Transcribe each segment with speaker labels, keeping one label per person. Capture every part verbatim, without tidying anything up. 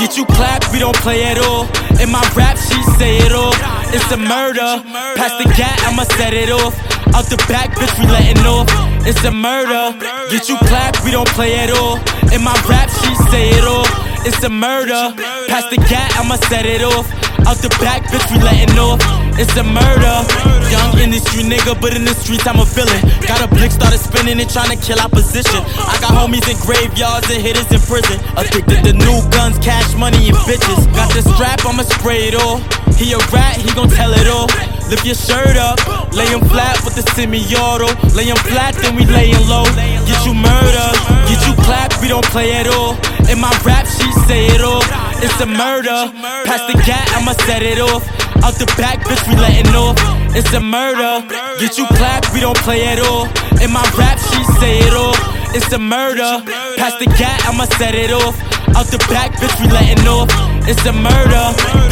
Speaker 1: Get you clapped, we don't play at all. In my rap, she say it all. It's a murder. Pass the gat, I'ma set it off. Out the back, bitch, we letting off. It's a murder. Get you clapped, we don't play at all. In my rap, she say it all. It's a murder. Pass the gat, I'ma set it off. Out the back, bitch, we letting off. It's a murder. Young industry nigga, but in the streets I'm a villain. Got a blick, started spinning and trying to kill opposition. I got homies in graveyards and hitters in prison. Addicted to new guns, cash money, and bitches. Got the strap, I'ma spray it all. He a rat, he gon' tell it all. Lift your shirt up, lay him flat with the semi-auto. Lay him flat, then we layin' low. Get you murder, get you clapped, we don't play at all. In my rap, she say it all. It's a murder. Pass the gat, I'ma set it off. Out the back, bitch, we letting off. It's a murder. Get you clapped, we don't play at all. In my rap, she say it all. It's a murder. Pass the gat, I'ma set it off. Out the back, bitch, we letting off. It's a murder.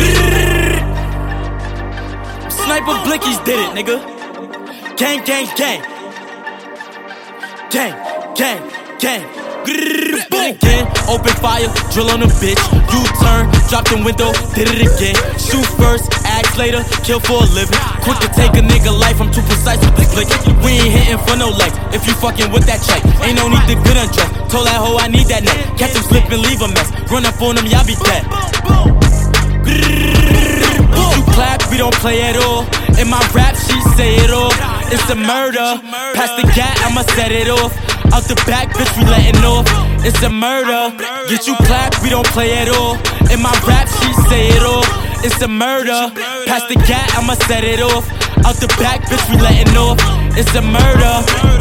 Speaker 1: Sniper Blickies did it, nigga. Gang, gang, gang. Gang, gang, gang. Boom. Again, open fire, drill on a bitch. U-turn, drop the window, did it again. Shoot first, act later, kill for a living. Quick to take a nigga life, I'm too precise with the flick. We ain't hitting for no legs, if you fucking with that check. Ain't no need to get undressed, told that hoe I need that neck. Catch him slip and leave a mess, run up on him, y'all be dead. You clap, we don't play at all. In my rap, she say it all. It's a murder. Pass the gat, I'ma set it off. Out the back, bitch, we letting off. It's a murder. Get you clapped, we don't play at all. In my rap, she say it all. It's a murder. Pass the gat, I'ma set it off. Out the back, bitch, we letting off. It's a murder.